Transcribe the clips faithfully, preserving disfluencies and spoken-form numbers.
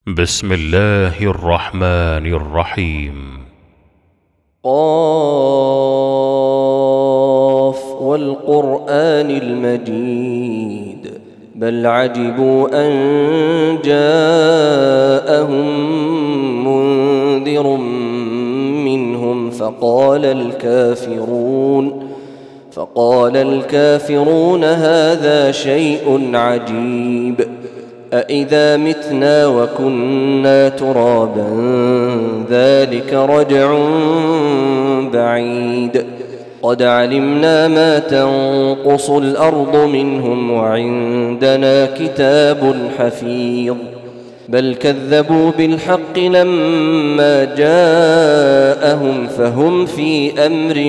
بسم الله الرحمن الرحيم. قاف والقرآن المجيد بل عجبوا أن جاءهم منذر منهم فقال الكافرون فقال الكافرون هذا شيء عجيب أإذا متنا وكنا ترابا ذلك رجع بعيد قد علمنا ما تنقص الأرض منهم وعندنا كتاب حفيظ بل كذبوا بالحق لما جاءهم فهم في أمر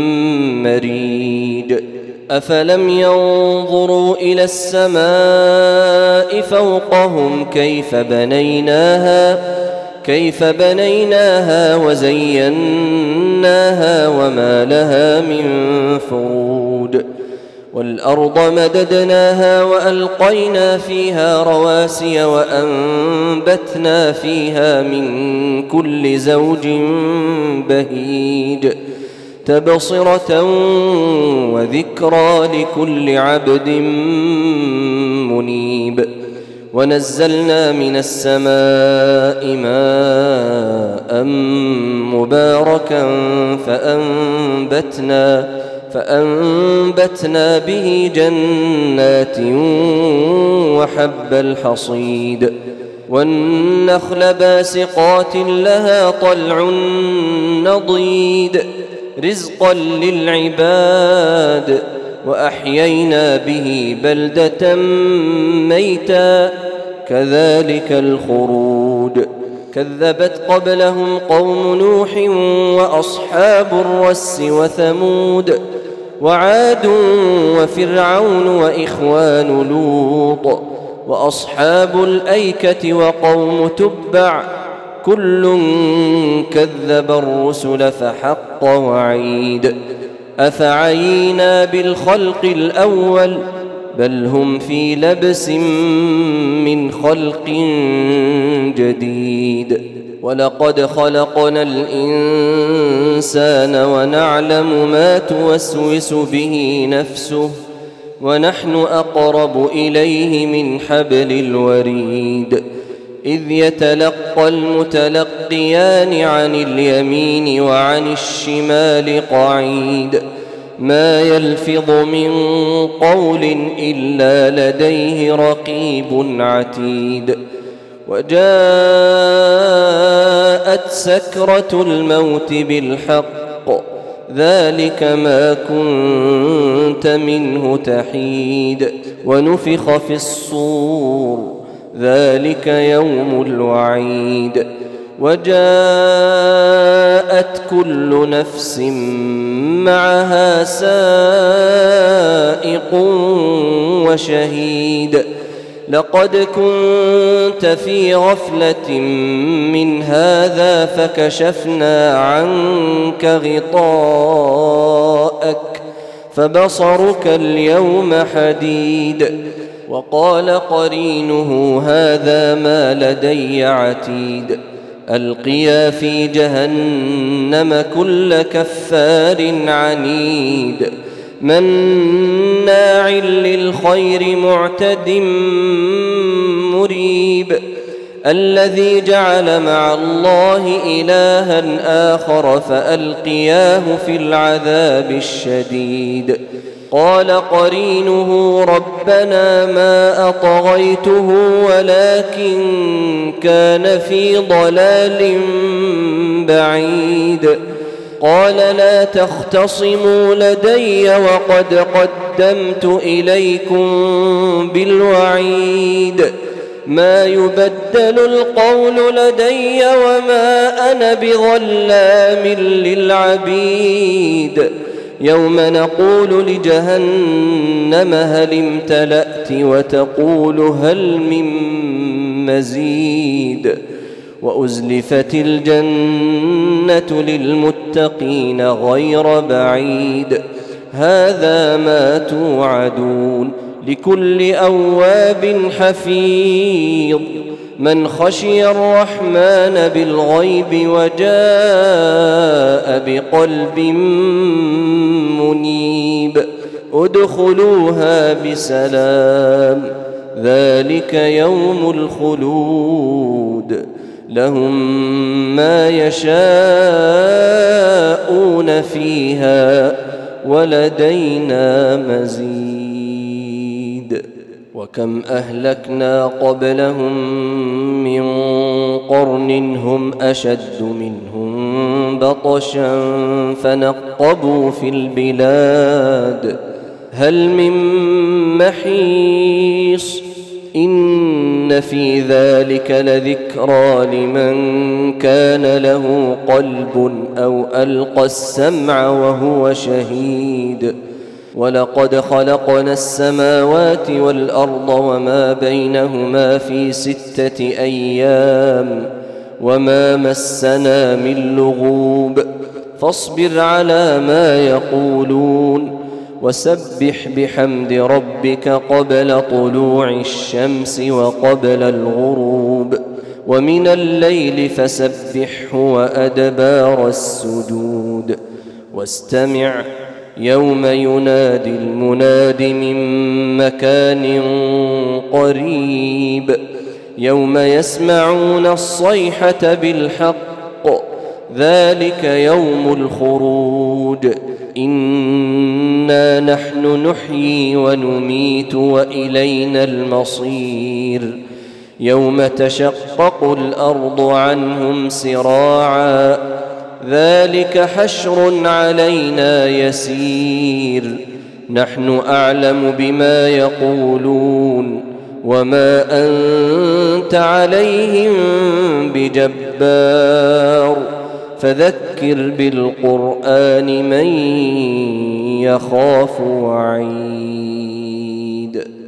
مريج أفلم ينظروا إلى السماء فوقهم كيف بنيناها كيف بنيناها وزيناها وما لها من فروج والأرض مددناها وألقينا فيها رواسي وأنبتنا فيها من كل زوج بهيج تبصرة وذكرى لكل عبد منيب ونزلنا من السماء ماء مباركا فأنبتنا فأنبتنا به جنات وحب الحصيد والنخل باسقات لها طلع نضيد رزقا للعباد وأحيينا به بلدة ميتا كذلك الخروج كذبت قبلهم قوم نوح وأصحاب الرس وثمود وعاد وفرعون وإخوان لوط وأصحاب الأيكة وقوم تبع كل كذب الرسل فحق وعيد أفعينا بالخلق الأول بل هم في لبس من خلق جديد ولقد خلقنا الإنسان ونعلم ما توسوس به نفسه ونحن أقرب إليه من حبل الوريد إذ يتلقى المتلقيان عن اليمين وعن الشمال قعيد ما يلفظ من قول إلا لديه رقيب عتيد وجاءت سكرة الموت بالحق ذلك ما كنت منه تحيد ونفخ في الصور ذلك يوم الوعيد وجاءت كل نفس معها سائق وشهيد لقد كنت في غفلة من هذا فكشفنا عنك غطاءك فبصرك اليوم حديد وقال قرينه هذا ما لدي عتيد ألقيا في جهنم كل كفار عنيد مناع للخير معتد مريب الذي جعل مع الله إلها آخر فألقياه في العذاب الشديد قال قرينه ربنا ما أطغيته ولكن كان في ضلال بعيد قال لا تختصموا لدي وقد قدمت إليكم بالوعيد ما يبدل القول لدي وما أنا بظلام للعبيد يوم نقول لجهنم هل امتلأت وتقول هل من مزيد وأزلفت الجنة للمتقين غير بعيد هذا ما توعدون لكل أواب حفيظ من خشي الرحمن بالغيب وجاء بقلب منيب ادخلوها بسلام ذلك يوم الخلود لهم ما يشاءون فيها ولدينا مزيد وكم أهلكنا قبلهم من قرن هم أشد منهم بطشا فنقبوا في البلاد هل من محيص إن في ذلك لذكرى لمن كان له قلب أو ألقى السمع وهو شهيد ولقد خلقنا السماوات والأرض وما بينهما في ستة أيام وما مسنا من لغوب فاصبر على ما يقولون وسبح بحمد ربك قبل طلوع الشمس وقبل الغروب ومن الليل فسبحه وأدبار السجود واستمع يوم ينادي المناد من مكان قريب يوم يسمعون الصيحة بالحق ذلك يوم الخروج إنا نحن نحيي ونميت وإلينا المصير يوم تشقق الأرض عنهم سراعا ذلك حشر علينا يسير نحن أعلم بما يقولون وما أنت عليهم بجبار فذكر بالقرآن من يخاف وعيد.